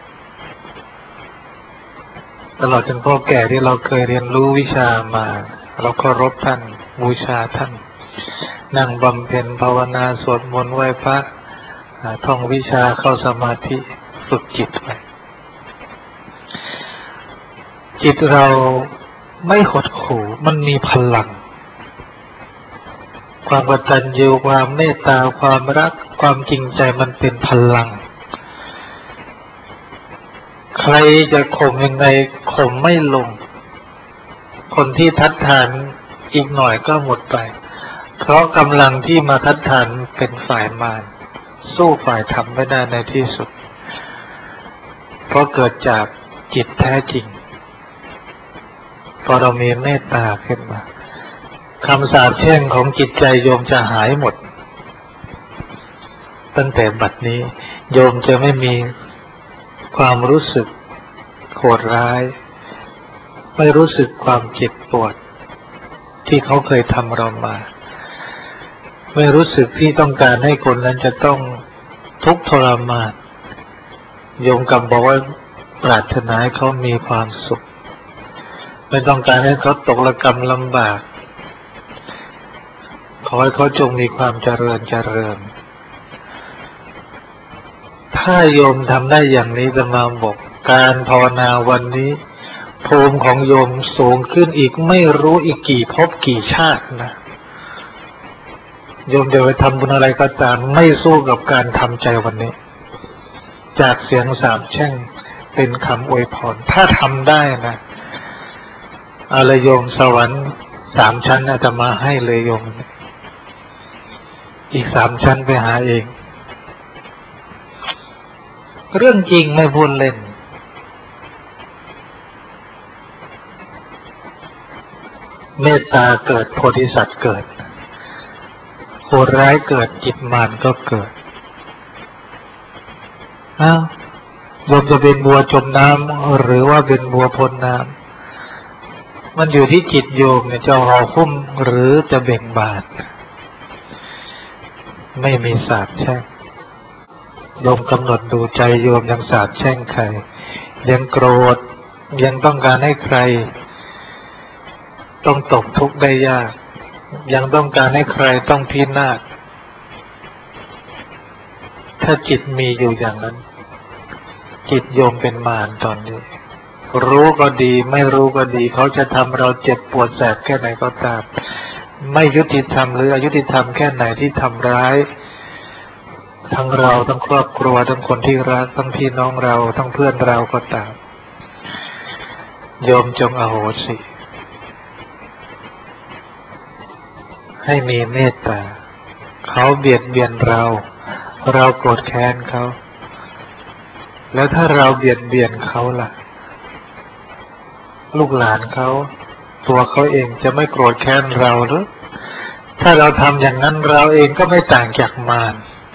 ตลอดจนพ่อแก่ที่เราเคยเรียนรู้วิชามาเราเคารพท่านบูชาท่านนั่งบำเพ็ญภาวนาสวดมนต์ไหว้พระท่องวิชาเข้าสมาธิฝึกจิตไปจิตเราไม่หดหู่มันมีพลังความกตัญญูความเมตตาความรักความจริงใจมันเป็นพลังใครจะข่มยังไงข่มไม่ลงคนที่ทัดทานอีกหน่อยก็หมดไปเพราะกำลังที่มาทัดทานเป็นฝ่ายมารสู้ฝ่ายธรรมไม่ได้ในที่สุดเพราะเกิดจากจิตแท้จริงพอเรามีเมตตาขึ้นมาคำสาปแช่งของจิตใจโยมจะหายหมดตั้งแต่บัดนี้โยมจะไม่มีความรู้สึกโหดร้ายไม่รู้สึกความเจ็บปวดที่เขาเคยทำเรามาไม่รู้สึกที่ต้องการให้คนนั้นจะต้องทุกข์ทรมานโยมกลับบอกว่าปรารถนาให้เขามีความสุขไม่ต้องการให้เขาตกระกำลำบากขอให้เขาจงมีความเจริญเจริญถ้าโยมทำได้อย่างนี้จะมาบอกการภาวนาวันนี้ภูมิของโยมสูงขึ้นอีกไม่รู้อีกกี่ภพกี่ชาตินะโยมจะไปทำบุญอะไรก็ตามไม่สู้กับการทำใจวันนี้จากเสียงสาปแช่งเป็นคำอวยพรถ้าทำได้นะอะไรโยมสวรรค์สามชั้นอาจจะมาให้เลยโยมอีกสามชั้นไปหาเองเรื่องจริงไม่พูดเล่นเมตตาเกิดโพธิสัตว์เกิดโหดร้ายเกิดจิตมารก็เกิดอ้าวโยมจะเป็นบัวจมน้ำหรือว่าเป็นบัวพ้นน้ำมันอยู่ที่จิตโยมเนี่ยจะห่อคุ้มหรือจะเบ่งบานไม่มีสาปแช่งโยมกำหนดดูใจโยมยังสาปแช่งใครยังโกรธยังต้องการให้ใครต้องตกทุกข์ได้ยากยังต้องการให้ใครต้องพินาศถ้าจิตมีอยู่อย่างนั้นจิตโยมเป็นมารตอนนี้รู้ก็ดีไม่รู้ก็ดีเขาจะทำเราเจ็บปวดแสบแค่ไหนก็ตามไม่ยุติธรรมหรืออยุติธรรมแค่ไหนที่ทำร้ายทั้งเราทั้งครอบครัวทั้งคนที่รักทั้งพี่น้องเราทั้งเพื่อนเราก็ตามโยมจงอโหสิให้มีเมตตาเขาเบียดเบียนเราเราโกรธแค้นเขาแล้วถ้าเราเบียดเบียนเขาล่ะลูกหลานเขาตัวเขาเองจะไม่โกรธแค้นเราหรือถ้าเราทำอย่างนั้นเราเองก็ไม่ต่างจากมาร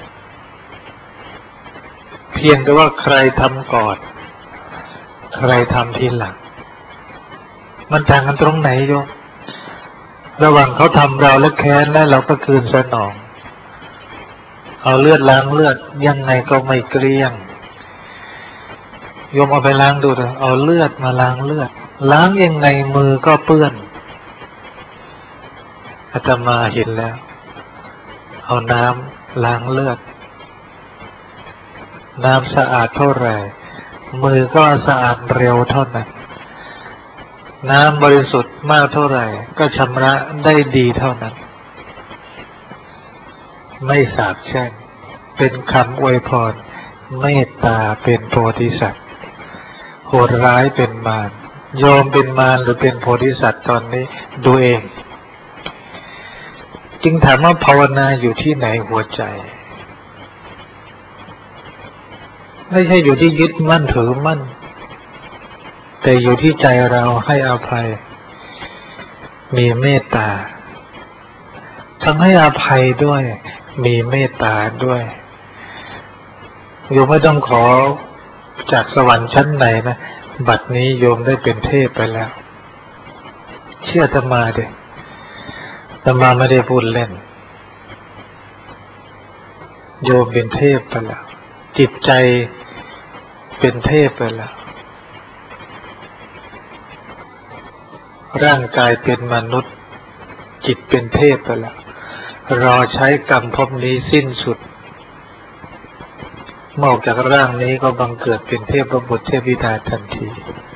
เพียงแต่ว่าใครทำก่อนใครทำทีหลังมันต่างกันตรงไหนโยมระหว่างเขาทำเราแล้วแค้นแล้วเราก็คืนสนองเอาเลือดล้างเลือดยังไงก็ไม่เกลี้ยงโยมเอาไปล้างดูเถอะเอาเลือดมาล้างเลือดล้างยังไงมือก็เปื้อนอาตมาเห็นแล้วเอาน้ำล้างเลือดน้ำสะอาดเท่าไหร่มือก็สะอาดเร็วเท่านั้นน้ำบริสุทธิ์มากเท่าไหร่ก็ชำระได้ดีเท่านั้นไม่สาปแช่งเป็นคำอวยพรเมตตาเป็นโพธิสัตว์โหดร้ายเป็นมารโยมเป็นมารหรือเป็นโพธิสัตว์ตอนนี้ดูเองจึงถามว่าภาวนาอยู่ที่ไหนหัวใจไม่ใช่อยู่ที่ยึดมั่นถือมั่นแต่อยู่ที่ใจเราให้อภัยมีเมตตาทั้งให้อภัยด้วยมีเมตตาด้วยโยมไม่ต้องขอจากสวรรค์ชั้นไหนนะบัดนี้โยมได้เป็นเทพไปแล้วเชื่ออาตมาดิอาตมาไม่ได้พูดเล่นโยมเป็นเทพไปแล้วจิตใจเป็นเทพไปแล้วร่างกายเป็นมนุษย์จิตเป็นเทพไปแล้วรอใช้กรรมภพนี้สิ้นสุดเมื่อออกจากร่างนี้ก็บังเกิดเป็นเทพบุตรเทพธิดาทันที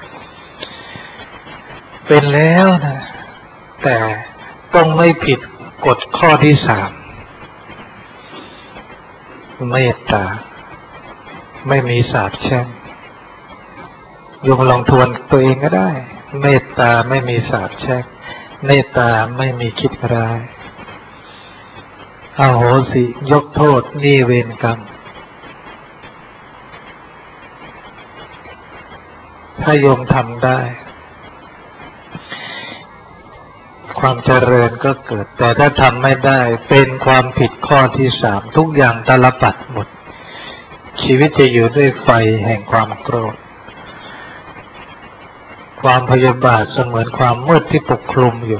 เป็นแล้วนะแต่ต้องไม่ผิดกฎข้อที่สามเมตตาไม่มีสาปแช่งโยมลองทวนตัวเองก็ได้เมตตาไม่มีสาปแช่งเมตตาไม่มีคิดร้ายอโหสิยกโทษนี่เวรกรรมถ้าโยมทำได้ความเจริญก็เกิดแต่ถ้าทำไม่ได้เป็นความผิดข้อที่สามทุกอย่างตาลปัดหมดชีวิตจะอยู่ด้วยไฟแห่งความโกรธความพยาบาทเสมือนความมืดที่ปกคลุมอยู่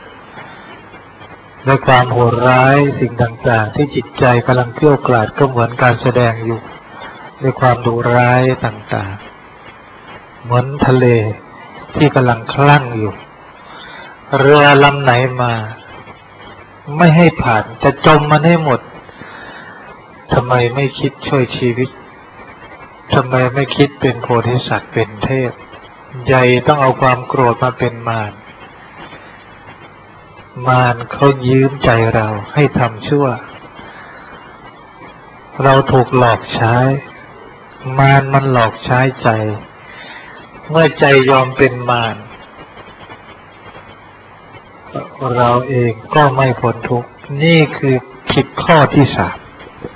และความโหดร้ายสิ่งต่างๆที่จิตใจกำลังเกลี้ยกล่อมก็เหมือนการแสดงอยู่ด้วยความดุร้ายต่างๆเหมือนทะเลที่กำลังคลั่งอยู่เรือลำไหนมาไม่ให้ผ่านจะจมมันให้หมดทำไมไม่คิดช่วยชีวิตทำไมไม่คิดเป็นโพธิสัตว์เป็นเทพใหญ่ต้องเอาความโกรธมาเป็นมารมารเขายืมใจเราให้ทำชั่วเราถูกหลอกใช้มารมันหลอกใช้ใจเมื่อใจยอมเป็นมารเราเองก็ไม่พ้นทุกข์นี่คือผิดข้อที่สาม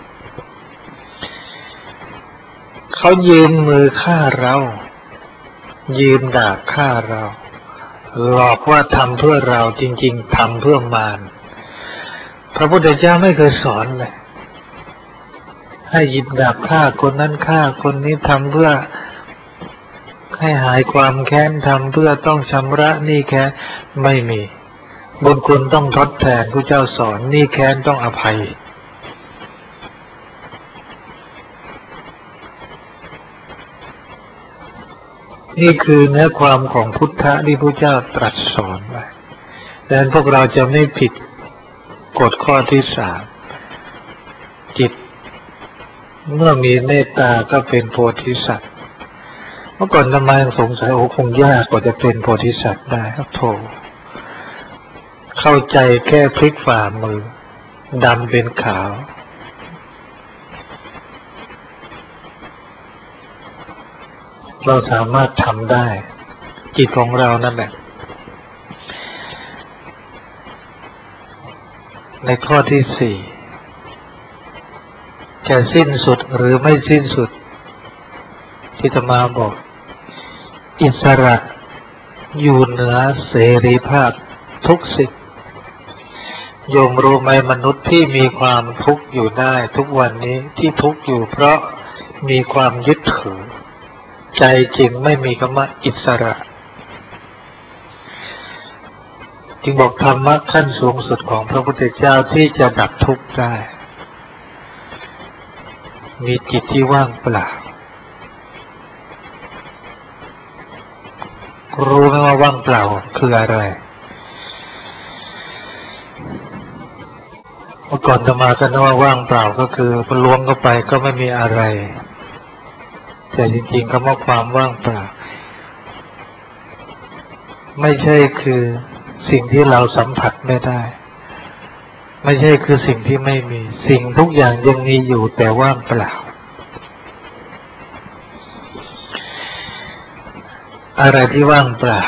เขายืมมือฆ่าเรายืมดาบฆ่าเราหลอกว่าทำเพื่อเราจริงๆทำเพื่อมารพระพุทธเจ้าไม่เคยสอนเลยให้หยิบดาบฆ่าคนนั้นฆ่าคนนี้ทำเพื่อให้หายความแค้นทำเพื่อต้องชำระหนี้แค้นไม่มีบุญคุณต้องทดแทนพระเจ้าสอนหนี้แค้นต้องอภัยนี่คือเนื้อความของพุทธะที่พระเจ้าตรัสสอนไว้ดังนั้นพวกเราจะไม่ผิดกฎข้อที่สามจิตเมื่อมีเมตตาก็เป็นโพธิสัตว์เมื่อก่อนทำไมสงสัยโอ้คงยากกว่าจะเป็นโพธิสัตว์ได้ครับโธ่เข้าใจแค่พลิกฝ่ามือดำเป็นขาวเราสามารถทำได้จิตของเรานั่นแหละในข้อที่สี่จะสิ้นสุดหรือไม่สิ้นสุดที่จะมาบอกอิสระอยู่เหนือเสรีภาพทุกสิ่งโยมรู้ไหมมนุษย์ที่มีความทุกข์อยู่ได้ทุกวันนี้ที่ทุกข์อยู่เพราะมีความยึดถือใจจริงไม่มีคำว่าอิสระจึงบอกธรรมะขั้นสูงสุดของพระพุทธเจ้าที่จะดับทุกข์ได้มีจิตที่ว่างเปล่ารู้ไหมว่าว่างเปล่าคืออะไรเมื่อก่อนจะมากันว่าว่างเปล่าก็คือพอล้วงเข้าไปก็ไม่มีอะไรแต่จริงๆคำว่าความว่างเปล่าไม่ใช่คือสิ่งที่เราสัมผัสไม่ได้ไม่ใช่คือสิ่งที่ไม่มีสิ่งทุกอย่างยังมีอยู่แต่ว่างเปล่าอะไรที่ว่างเปล่า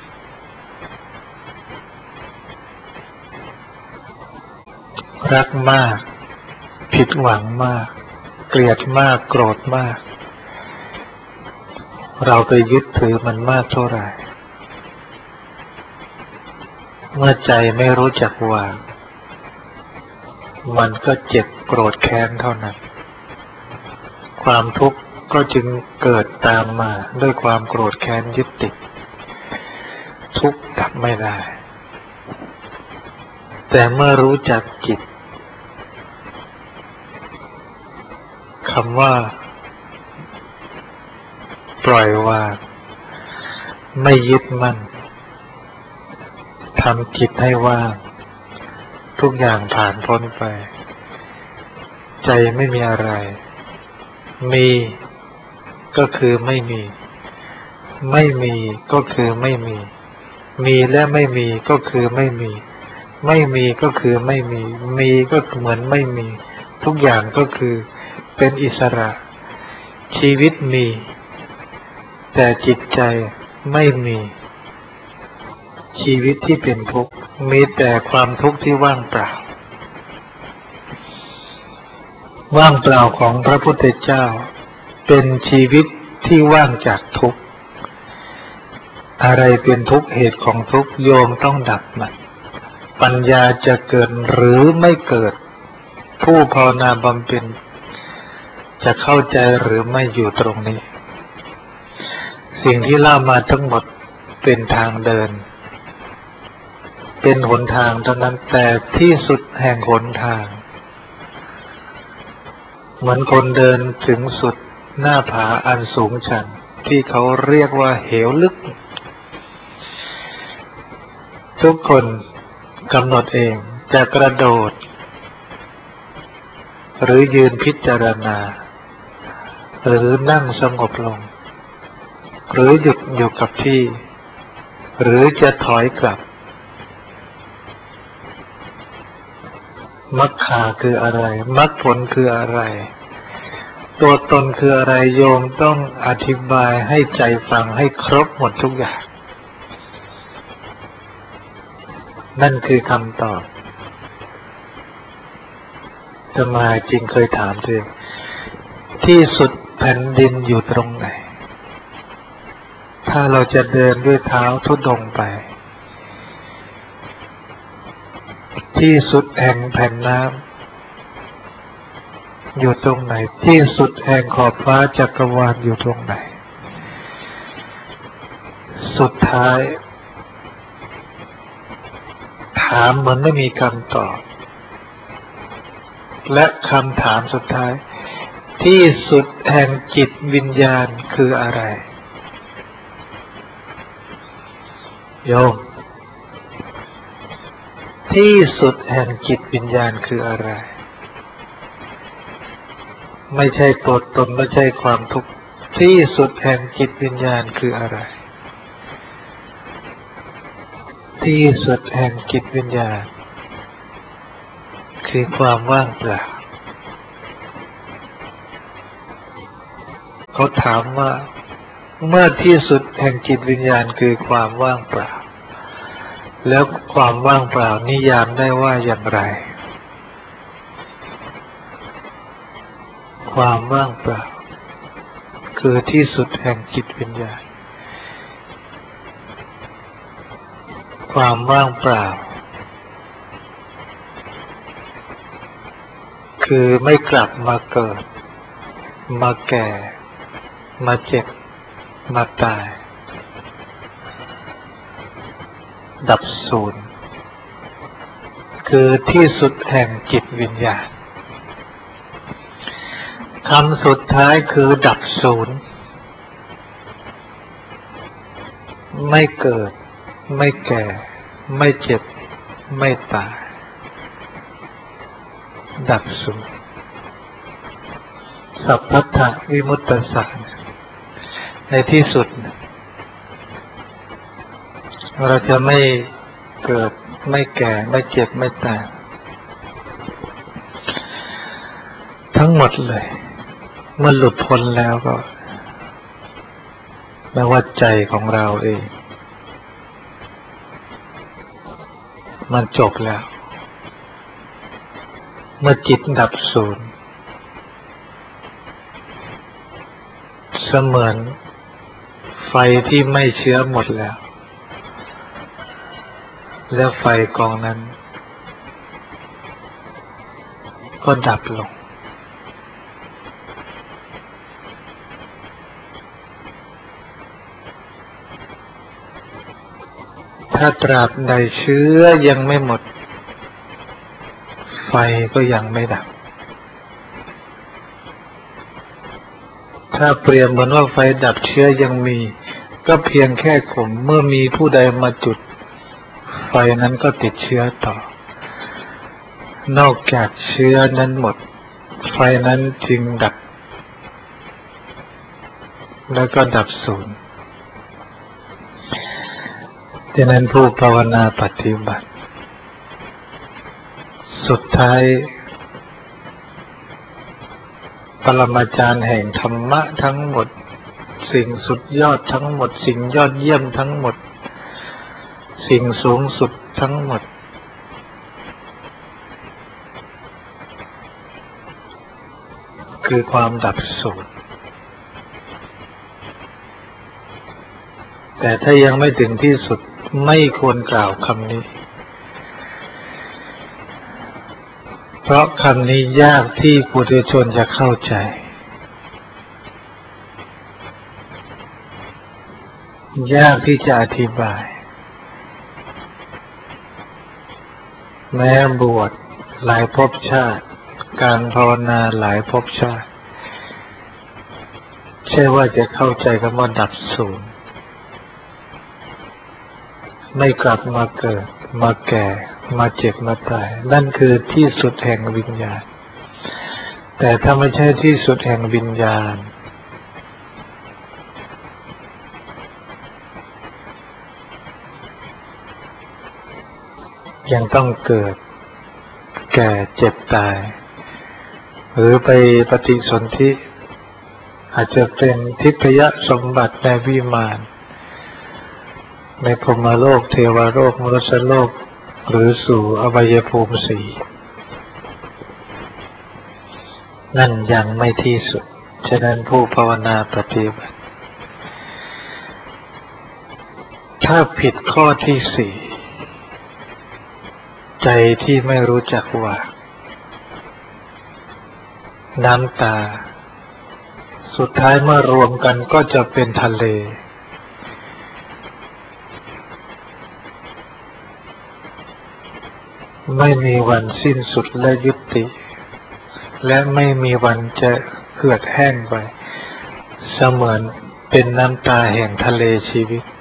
รักมากผิดหวังมากเกลียดมากโกรธมากเราไปยึดถือมันมากเท่าไหร่เมื่อใจไม่รู้จักวางมันก็เจ็บโกรธแค้นเท่านั้นความทุกข์ก็จึงเกิดตามมาด้วยความโกรธแค้นยึดติดทุกข์ดับไม่ได้แต่เมื่อรู้จักจิตคำว่าปล่อยวางไม่ยึดมั่นทำจิตให้ว่างทุกอย่างผ่านพ้นไปใจไม่มีอะไรมีก็คือไม่มีไม่มีก็คือไม่มีมีและไม่มีก็คือไม่มีไม่มีก็คือไม่มีมีก็เหมือนไม่มีทุกอย่างก็คือเป็นอิสระชีวิตมีแต่จิตใจไม่มีชีวิตที่เป็นทุกข์มีแต่ความทุกข์ที่ว่างเปล่าว่างเปล่าของพระพุทธเจ้าเป็นชีวิตที่ว่างจากทุกข์อะไรเป็นทุกข์เหตุของทุกข์โยมต้องดับมันปัญญาจะเกิดหรือไม่เกิดผู้ภาวนาบำเพ็ญจะเข้าใจหรือไม่อยู่ตรงนี้สิ่งที่เล่ามาทั้งหมดเป็นทางเดินเป็นหนทางเท่านั้นแต่ที่สุดแห่งหนทางเหมือนคนเดินถึงสุดหน้าผาอันสูงชันที่เขาเรียกว่าเหวลึกทุกคนกำหนดเองจะกระโดดหรือยืนพิจารณาหรือนั่งสงบลงหรือหยุดอยู่กับที่หรือจะถอยกลับมรรคคืออะไรมรรคผลคืออะไรตัวตนคืออะไรโยมต้องอธิบายให้ใจฟังให้ครบหมดทุกอย่างนั่นคือคำตอบอาตมาจริงเคยถามตัวเองที่สุดแผ่นดินอยู่ตรงไหนถ้าเราจะเดินด้วยเท้าทุดงไปที่สุดแห่งแผ่นน้ำอยู่ตรงไหนที่สุดแห่งขอบฟ้าจักรวาลอยู่ตรงไหนสุดท้ายถามเหมือนไม่มีคำตอบและคำถามสุดท้ายที่สุดแห่งจิตวิญญาณคืออะไรโยมที่สุดแห่งจิตวิญญาณคืออะไรไม่ใช่ตัวตนไม่ใช่ความทุกข์ที่สุดแห่งจิตวิญญาณคืออะไรที่สุดแห่งจิตวิญญาณคือความว่างเปล่าเขาถามว่าเมื่อที่สุดแห่งจิตวิญญาณคือความว่างเปล่าแล้วความว่างเปล่านิยามได้ว่าอย่างไรความว่างเปล่าคือที่สุดแห่งจิตวิญญาณความว่างเปล่าคือไม่กลับมาเกิดมาแก่มาเจ็บมาตายดับศูนย์คือที่สุดแห่งจิตวิญญาณคำสุดท้ายคือดับศูนย์ไม่เกิดไม่แก่ไม่เจ็บไม่ตายดับศูนย์สัพพัทธวิมุตตสังในที่สุดเราจะไม่เกิดไม่แก่ไม่เจ็บไม่ตายทั้งหมดเลยเมื่อหลุดพ้นแล้วก็แม้ว่าใจของเราเองมันจบแล้วเมื่อจิตดับศูนย์เสมือนไฟที่ไม่เชื้อหมดแล้วแล้วไฟกองนั้นก็ดับลงถ้าตราบใดเชื้อยังไม่หมดไฟก็ยังไม่ดับถ้าเปรียบเหมือนว่าไฟดับเชื้อยังมีก็เพียงแค่ข่มเมื่อมีผู้ใดมาจุดไฟนั้นก็ติดเชื้อต่อนอกจากเชื้อนั้นหมดไฟนั้นจึงดับแล้วก็ดับศูนย์ดังนั้นผู้ภาวนาปฏิบัติสุดท้ายปรมาจารย์แห่งธรรมะทั้งหมดสิ่งสุดยอดทั้งหมดสิ่งยอดเยี่ยมทั้งหมดสิ่งสูงสุดทั้งหมดคือความดับศูนย์แต่ถ้ายังไม่ถึงที่สุดไม่ควรกล่าวคำนี้เพราะคำนี้ยากที่ปุถุชนจะเข้าใจยากที่จะอธิบายแม้บวชหลายภพชาติการภาวนาหลายภพชาติใช่ว่าจะเข้าใจคำว่าดับศูนย์ไม่กลับมาเกิดมาแก่มาเจ็บมาตายนั่นคือที่สุดแห่งวิญญาณแต่ถ้าไม่ใช่ที่สุดแห่งวิญญาณยังต้องเกิดแก่เจ็บตายหรือไปปฏิสนธิอาจจะเป็นทิพยสมบัติในวิมานในพรหมโลกเทวโลกมนุษยโลกหรือสู่อบายภูมิสี่นั่นยังไม่ที่สุดฉะนั้นผู้ภาวนาปฏิบัติถ้าผิดข้อที่สี่ใจที่ไม่รู้จักวางน้ำตาสุดท้ายเมื่อรวมกันก็จะเป็นทะเลไม่มีวันสิ้นสุดและยุติและไม่มีวันจะเหือดแห้งไปเสมือนเป็นน้ำตาแห่งทะเลชีวิต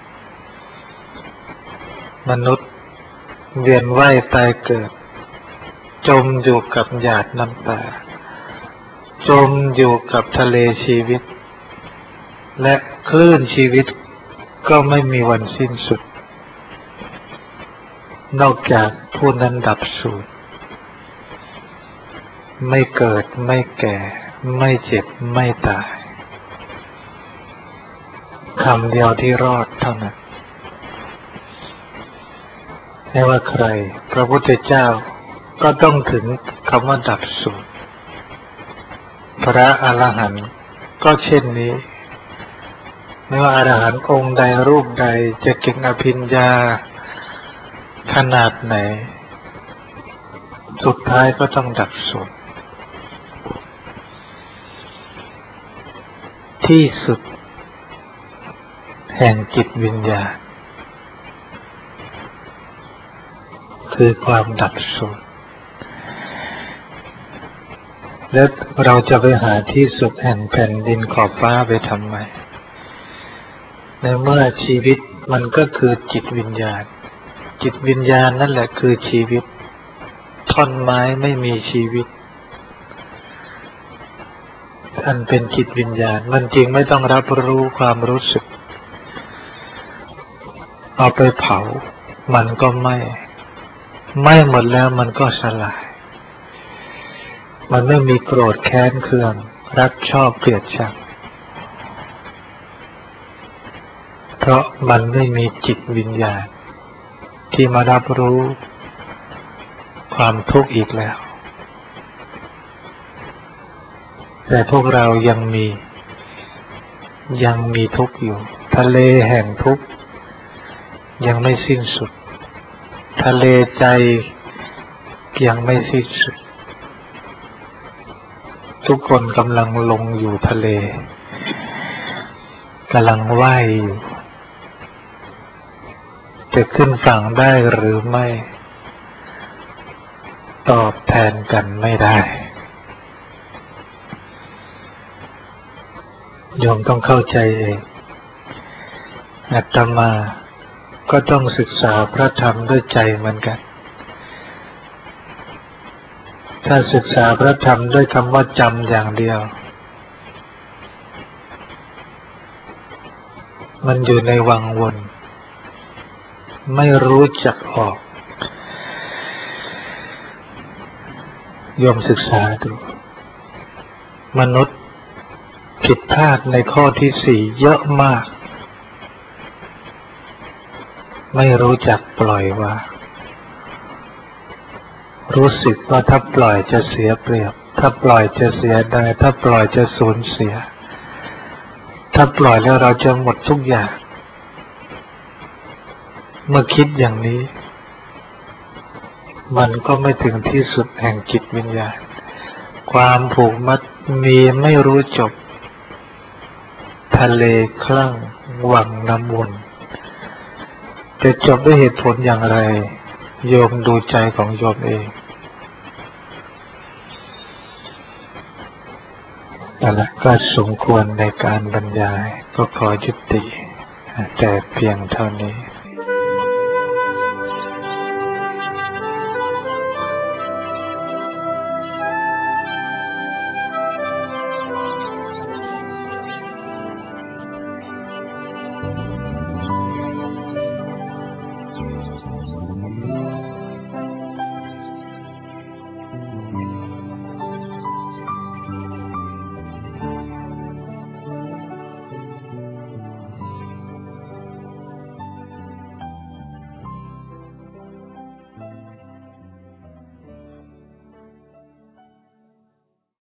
มนุษย์เวียนว่ายตายเกิดจมอยู่กับหยาดน้ำตาจมอยู่กับทะเลชีวิตและคลื่นชีวิตก็ไม่มีวันสิ้นสุดนอกจากผู้นั้นดับสูญไม่เกิดไม่แก่ไม่เจ็บไม่ตายคำเดียวที่รอดเท่านั้นไม่ว่าใครพระพุทธเจ้าก็ต้องถึงคำว่าดับสูญพระอรหันต์ก็เช่นนี้ไม่ว่าอรหันต์องค์ใดรูปใดจะเก่งอภิญญาขนาดไหนสุดท้ายก็ต้องดับสูญที่สุดแห่งจิตวิญญาณคือความดับสูญแล้วเราจะไปหาที่สุดแห่งแผ่นดินขอบฟ้าไปทำไมในเมื่อชีวิตมันก็คือจิตวิญญาณจิตวิญญาณนั่นแหละคือชีวิตท่อนไม้ไม่มีชีวิตอันเป็นจิตวิญญาณมันจริงไม่ต้องรับรู้ความรู้สึกเอาไปเผามันก็ไม่ไม่หมดแล้วมันก็สลายมันไม่มีโกรธแค้นเคืองรักชอบเกลียดชังเพราะมันไม่มีจิตวิญญาณที่มารับรู้ความทุกข์อีกแล้วแต่พวกเรายังมียังมีทุกข์อยู่ทะเลแห่งทุกข์ยังไม่สิ้นสุดทะเลใจยังไม่สิ้นสุดทุกคนกำลังลงอยู่ทะเลกำลังว่ายอยู่จะขึ้นฝั่งได้หรือไม่ตอบแทนกันไม่ได้โยมต้องเข้าใจเองอาตมาก็ต้องศึกษาพระธรรมด้วยใจเหมือนกันถ้าศึกษาพระธรรมด้วยคำว่าจำอย่างเดียวมันอยู่ในวังวนไม่รู้จักออกโยมศึกษาดูมนุษย์ผิดพลาดในข้อที่สี่เยอะมากไม่รู้จักปล่อยวางรู้สึกว่าถ้าปล่อยจะเสียเปรียบถ้าปล่อยจะเสียดายถ้าปล่อยจะสูญเสียถ้าปล่อยแล้วเราจะหมดทุกอย่างเมื่อคิดอย่างนี้มันก็ไม่ถึงที่สุดแห่งจิตวิญญาณความผูกมัดมีไม่รู้จบทะเลคลั่งวังน้ำวนจะจบด้วยเหตุผลอย่างไรโยมดูใจของโยมเองนั่นแหละก็สมควรในการบรรยายก็ขอยุติแต่เพียงเท่านี้